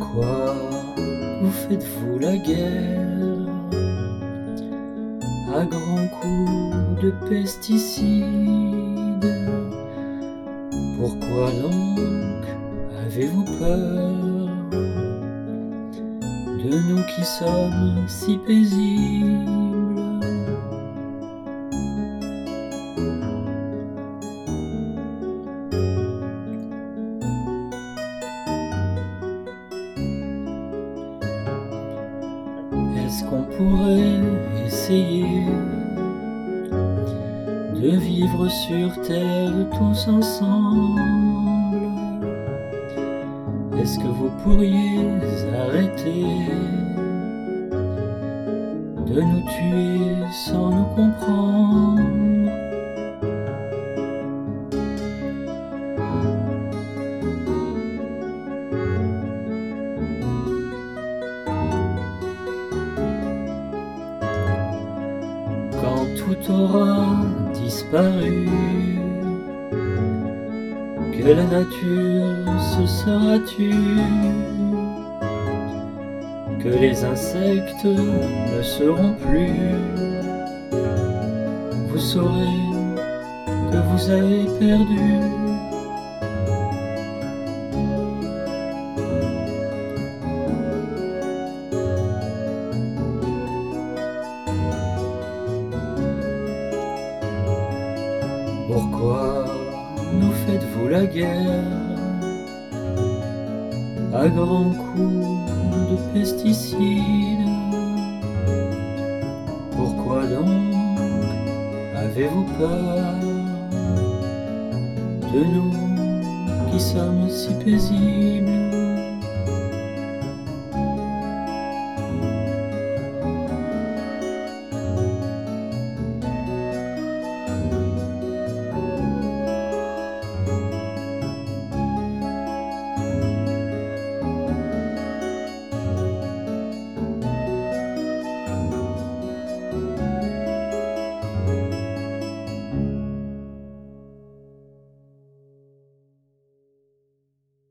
Pourquoi vous faites-vous la guerre à grands coups de pesticides? Pourquoi donc avez-vous peur de nous qui sommes si paisibles? Est-ce qu'on pourrait essayer de vivre sur terre tous ensemble? Est-ce que vous pourriez arrêter de nous tuer sans nous comprendre? Quand tout aura disparu, que la nature se sera tue, que les insectes ne seront plus, vous saurez que vous avez perdu. Pourquoi nous faites-vous la guerre à grands coups de pesticides? Pourquoi donc avez-vous peur de nous qui sommes si paisibles?